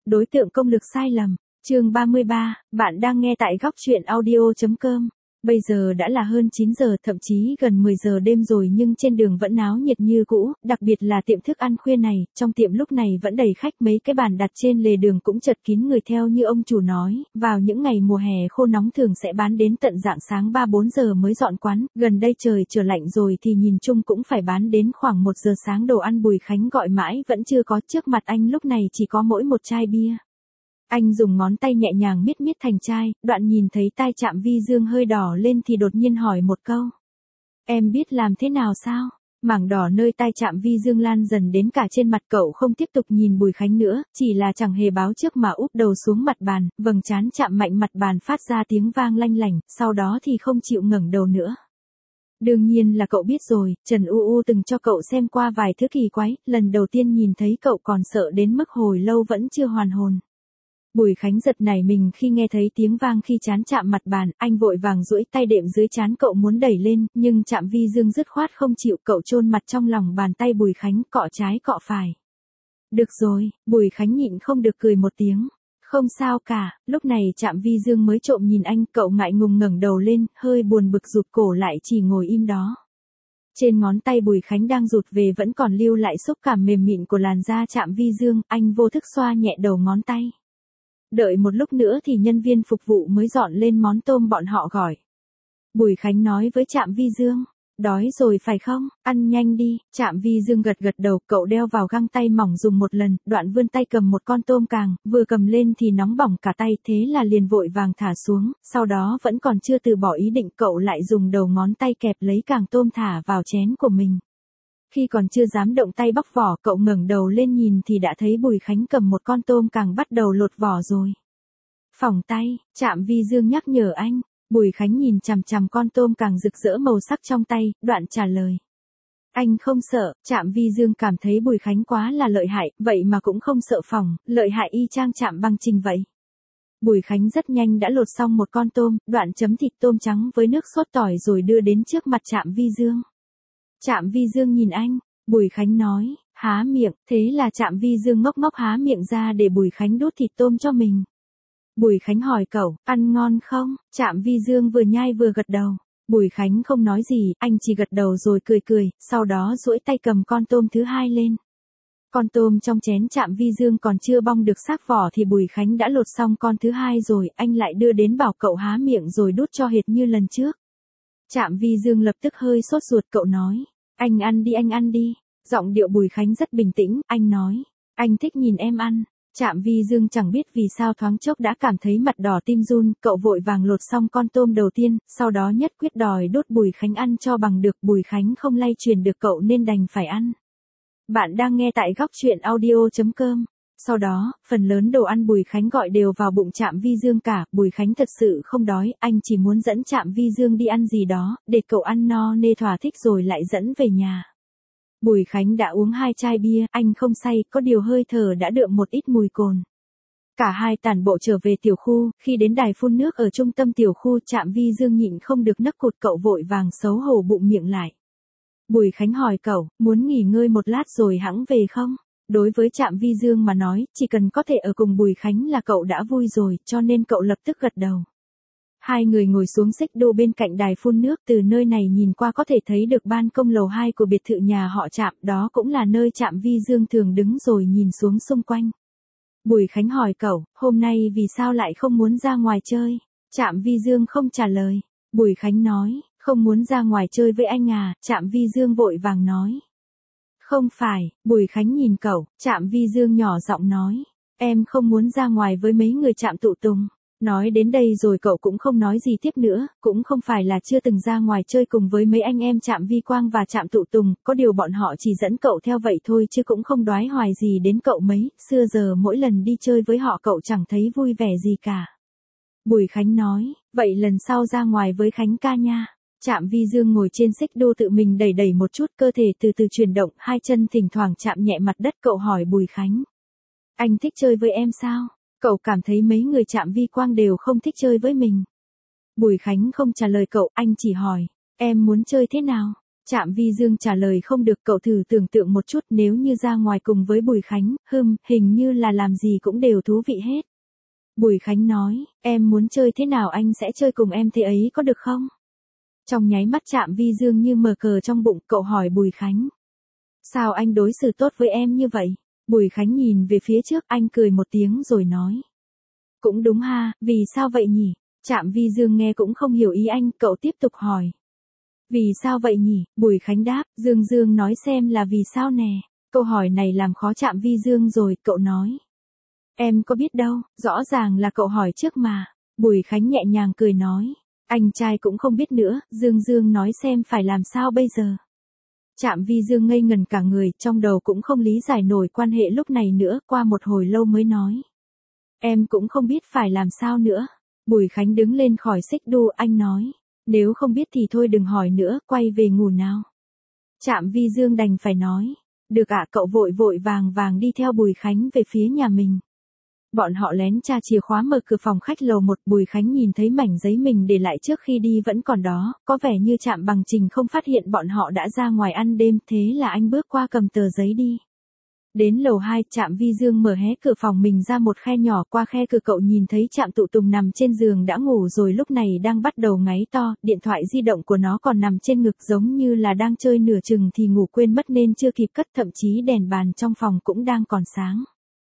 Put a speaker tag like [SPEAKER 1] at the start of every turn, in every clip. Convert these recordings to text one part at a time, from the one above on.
[SPEAKER 1] đối tượng công lực sai lầm. Chương 33, bạn đang nghe tại góc truyện audio.com. Bây giờ đã là hơn 9 giờ, thậm chí gần 10 giờ đêm rồi nhưng trên đường vẫn náo nhiệt như cũ, đặc biệt là tiệm thức ăn khuya này, trong tiệm lúc này vẫn đầy khách, mấy cái bàn đặt trên lề đường cũng chật kín người theo như ông chủ nói, vào những ngày mùa hè khô nóng thường sẽ bán đến tận rạng sáng 3-4 giờ mới dọn quán, gần đây trời trở lạnh rồi thì nhìn chung cũng phải bán đến khoảng 1 giờ sáng đồ ăn Bùi Khánh gọi mãi vẫn chưa có, trước mặt anh lúc này chỉ có mỗi một chai bia. Anh dùng ngón tay nhẹ nhàng miết miết thành chai, đoạn nhìn thấy tai Trạm Vi Dương hơi đỏ lên thì đột nhiên hỏi một câu. Em biết làm thế nào sao? Mảng đỏ nơi tai Trạm Vi Dương lan dần đến cả trên mặt, cậu không tiếp tục nhìn Bùi Khánh nữa, chỉ là chẳng hề báo trước mà úp đầu xuống mặt bàn, vầng trán chạm mạnh mặt bàn phát ra tiếng vang lanh lảnh, sau đó thì không chịu ngẩng đầu nữa. Đương nhiên là cậu biết rồi, Trần U từng cho cậu xem qua vài thứ kỳ quái, lần đầu tiên nhìn thấy cậu còn sợ đến mức hồi lâu vẫn chưa hoàn hồn. Bùi Khánh giật nảy mình khi nghe thấy tiếng vang khi trán chạm mặt bàn, anh vội vàng duỗi tay đệm dưới trán cậu muốn đẩy lên, nhưng Trạm Vi Dương dứt khoát không chịu, cậu chôn mặt trong lòng bàn tay Bùi Khánh, cọ trái cọ phải. Được rồi, Bùi Khánh nhịn không được cười một tiếng. Không sao cả, lúc này Trạm Vi Dương mới trộm nhìn anh, cậu ngại ngùng ngẩng đầu lên, hơi buồn bực rụt cổ lại chỉ ngồi im đó. Trên ngón tay Bùi Khánh đang rụt về vẫn còn lưu lại xúc cảm mềm mịn của làn da Trạm Vi Dương, anh vô thức xoa nhẹ đầu ngón tay. Đợi một lúc nữa thì nhân viên phục vụ mới dọn lên món tôm bọn họ gọi. Bùi Khánh nói với Trạm Vi Dương, đói rồi phải không, ăn nhanh đi. Trạm Vi Dương gật gật đầu, cậu đeo vào găng tay mỏng dùng một lần, đoạn vươn tay cầm một con tôm càng, vừa cầm lên thì nóng bỏng cả tay, thế là liền vội vàng thả xuống, sau đó vẫn còn chưa từ bỏ ý định, cậu lại dùng đầu ngón tay kẹp lấy càng tôm thả vào chén của mình. Khi còn chưa dám động tay bóc vỏ, cậu ngẩng đầu lên nhìn thì đã thấy Bùi Khánh cầm một con tôm càng bắt đầu lột vỏ rồi. Phỏng tay, Trạm Vi Dương nhắc nhở anh. Bùi Khánh nhìn chằm chằm con tôm càng rực rỡ màu sắc trong tay, đoạn trả lời. Anh không sợ. Trạm Vi Dương cảm thấy Bùi Khánh quá là lợi hại, vậy mà cũng không sợ phỏng, lợi hại y chang Trạm Băng Trình vậy. Bùi Khánh rất nhanh đã lột xong một con tôm, đoạn chấm thịt tôm trắng với nước sốt tỏi rồi đưa đến trước mặt Trạm Vi Dương. Trạm Vi Dương nhìn anh, Bùi Khánh nói, há miệng, thế là Trạm Vi Dương ngốc ngốc há miệng ra để Bùi Khánh đút thịt tôm cho mình. Bùi Khánh hỏi cậu, ăn ngon không? Trạm Vi Dương vừa nhai vừa gật đầu. Bùi Khánh không nói gì, anh chỉ gật đầu rồi cười cười, sau đó duỗi tay cầm con tôm thứ hai lên. Con tôm trong chén Trạm Vi Dương còn chưa bong được xác vỏ thì Bùi Khánh đã lột xong con thứ hai rồi, anh lại đưa đến bảo cậu há miệng rồi đút cho hệt như lần trước. Trạm Vi Dương lập tức hơi sốt ruột, cậu nói, anh ăn đi. Giọng điệu Bùi Khánh rất bình tĩnh, anh nói, anh thích nhìn em ăn. Trạm Vi Dương chẳng biết vì sao thoáng chốc đã cảm thấy mặt đỏ tim run, cậu vội vàng lột xong con tôm đầu tiên, sau đó nhất quyết đòi đốt Bùi Khánh ăn cho bằng được, Bùi Khánh không lay truyền được cậu nên đành phải ăn. Bạn đang nghe tại góc truyện audio.com. Sau đó, phần lớn đồ ăn Bùi Khánh gọi đều vào bụng Trạm Vi Dương cả, Bùi Khánh thật sự không đói, anh chỉ muốn dẫn Trạm Vi Dương đi ăn gì đó, để cậu ăn no nê thỏa thích rồi lại dẫn về nhà. Bùi Khánh đã uống 2 chai bia, anh không say, có điều hơi thở đã đượm một ít mùi cồn. Cả hai tản bộ trở về tiểu khu, khi đến đài phun nước ở trung tâm tiểu khu, Trạm Vi Dương nhịn không được nấc cụt, cậu vội vàng xấu hổ bụng miệng lại. Bùi Khánh hỏi cậu, muốn nghỉ ngơi một lát rồi hẵng về không? Đối với Trạm Vi Dương mà nói, chỉ cần có thể ở cùng Bùi Khánh là cậu đã vui rồi, cho nên cậu lập tức gật đầu. Hai người ngồi xuống xích đu bên cạnh đài phun nước, từ nơi này nhìn qua có thể thấy được ban công lầu 2 của biệt thự nhà họ Trạm, đó cũng là nơi Trạm Vi Dương thường đứng rồi nhìn xuống xung quanh. Bùi Khánh hỏi cậu, hôm nay vì sao lại không muốn ra ngoài chơi? Trạm Vi Dương không trả lời. Bùi Khánh nói, không muốn ra ngoài chơi với anh à? Trạm Vi Dương vội vàng nói. Không phải. Bùi Khánh nhìn cậu, Trạm Vi Dương nhỏ giọng nói, em không muốn ra ngoài với mấy người Trạm tụ tùng. Nói đến đây rồi cậu cũng không nói gì tiếp nữa, cũng không phải là chưa từng ra ngoài chơi cùng với mấy anh em Trạm Vi Quang và Trạm Tụ Tùng, có điều bọn họ chỉ dẫn cậu theo vậy thôi chứ cũng không đoái hoài gì đến cậu mấy, xưa giờ mỗi lần đi chơi với họ cậu chẳng thấy vui vẻ gì cả. Bùi Khánh nói, vậy lần sau ra ngoài với Khánh ca nha. Trạm Vi Dương ngồi trên xích đu tự mình đẩy đẩy một chút, cơ thể từ từ chuyển động, hai chân thỉnh thoảng chạm nhẹ mặt đất, cậu hỏi Bùi Khánh. Anh thích chơi với em sao? Cậu cảm thấy mấy người Trạm Vi Quang đều không thích chơi với mình. Bùi Khánh không trả lời cậu, anh chỉ hỏi, em muốn chơi thế nào? Trạm Vi Dương trả lời không được, cậu thử tưởng tượng một chút nếu như ra ngoài cùng với Bùi Khánh, hình như là làm gì cũng đều thú vị hết. Bùi Khánh nói, em muốn chơi thế nào anh sẽ chơi cùng em thế ấy có được không? Trong nháy mắt Trạm Vi Dương như mở cờ trong bụng, cậu hỏi Bùi Khánh. Sao anh đối xử tốt với em như vậy? Bùi Khánh nhìn về phía trước, anh cười một tiếng rồi nói. Cũng đúng ha, vì sao vậy nhỉ? Trạm Vi Dương nghe cũng không hiểu ý anh, cậu tiếp tục hỏi. Vì sao vậy nhỉ? Bùi Khánh đáp, Dương nói xem là vì sao nè. Câu hỏi này làm khó Trạm Vi Dương rồi, cậu nói. Em có biết đâu, rõ ràng là cậu hỏi trước mà. Bùi Khánh nhẹ nhàng cười nói. Anh trai cũng không biết nữa, Dương nói xem phải làm sao bây giờ. Trạm Vi Dương ngây ngần cả người, trong đầu cũng không lý giải nổi quan hệ lúc này nữa, qua một hồi lâu mới nói. Em cũng không biết phải làm sao nữa. Bùi Khánh đứng lên khỏi xích đu, anh nói. Nếu không biết thì thôi đừng hỏi nữa, quay về ngủ nào. Trạm Vi Dương đành phải nói. Được ạ, cậu vội vàng đi theo Bùi Khánh về phía nhà mình. Bọn họ lén tra chìa khóa mở cửa phòng khách lầu 1, Bùi Khánh nhìn thấy mảnh giấy mình để lại trước khi đi vẫn còn đó, có vẻ như Trạm Bằng Trình không phát hiện bọn họ đã ra ngoài ăn đêm, thế là anh bước qua cầm tờ giấy đi. Đến lầu 2, Trạm Vi Dương mở hé cửa phòng mình ra một khe nhỏ, qua khe cửa cậu nhìn thấy Trạm Tụ Tùng nằm trên giường đã ngủ rồi, lúc này đang bắt đầu ngáy to, điện thoại di động của nó còn nằm trên ngực giống như là đang chơi nửa chừng thì ngủ quên mất nên chưa kịp cất, thậm chí đèn bàn trong phòng cũng đang còn sáng.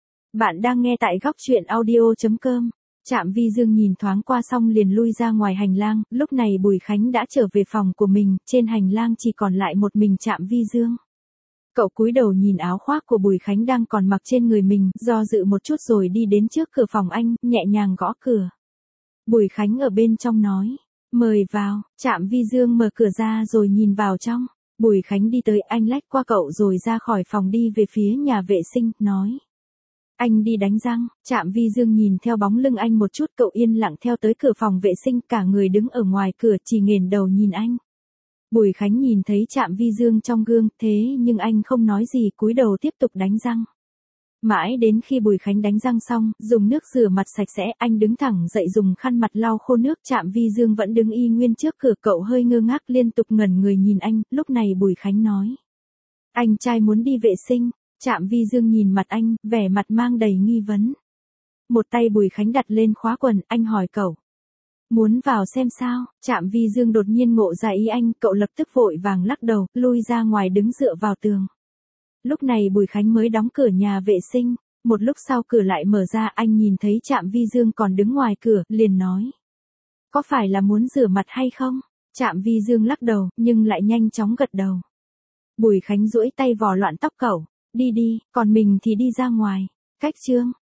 [SPEAKER 1] Bạn đang nghe tại góc chuyện audio.com. Trạm Vi Dương nhìn thoáng qua xong liền lui ra ngoài hành lang, lúc này Bùi Khánh đã trở về phòng của mình, trên hành lang chỉ còn lại một mình Trạm Vi Dương. Cậu cúi đầu nhìn áo khoác của Bùi Khánh đang còn mặc trên người mình, do dự một chút rồi đi đến trước cửa phòng anh, nhẹ nhàng gõ cửa. Bùi Khánh ở bên trong nói, mời vào. Trạm Vi Dương mở cửa ra rồi nhìn vào trong. Bùi Khánh đi tới, anh lách qua cậu rồi ra khỏi phòng đi về phía nhà vệ sinh, nói. Anh đi đánh răng. Trạm Vi Dương nhìn theo bóng lưng anh một chút, cậu yên lặng theo tới cửa phòng vệ sinh, cả người đứng ở ngoài cửa chỉ nghển đầu nhìn anh. Bùi Khánh nhìn thấy Trạm Vi Dương trong gương, thế nhưng anh không nói gì, cúi đầu tiếp tục đánh răng. Mãi đến khi Bùi Khánh đánh răng xong, dùng nước rửa mặt sạch sẽ, anh đứng thẳng dậy dùng khăn mặt lau khô nước, Trạm Vi Dương vẫn đứng y nguyên trước cửa, cậu hơi ngơ ngác liên tục ngẩn người nhìn anh, lúc này Bùi Khánh nói. Anh trai muốn đi vệ sinh. Trạm Vi Dương nhìn mặt anh, vẻ mặt mang đầy nghi vấn. Một tay Bùi Khánh đặt lên khóa quần, anh hỏi cậu. Muốn vào xem sao? Trạm Vi Dương đột nhiên ngộ ra ý anh, cậu lập tức vội vàng lắc đầu, lui ra ngoài đứng dựa vào tường. Lúc này Bùi Khánh mới đóng cửa nhà vệ sinh, một lúc sau cửa lại mở ra, anh nhìn thấy Trạm Vi Dương còn đứng ngoài cửa, liền nói. Có phải là muốn rửa mặt hay không? Trạm Vi Dương lắc đầu, nhưng lại nhanh chóng gật đầu. Bùi Khánh duỗi tay vò loạn tóc cậu. Đi đi, còn mình thì đi ra ngoài. Cách chương.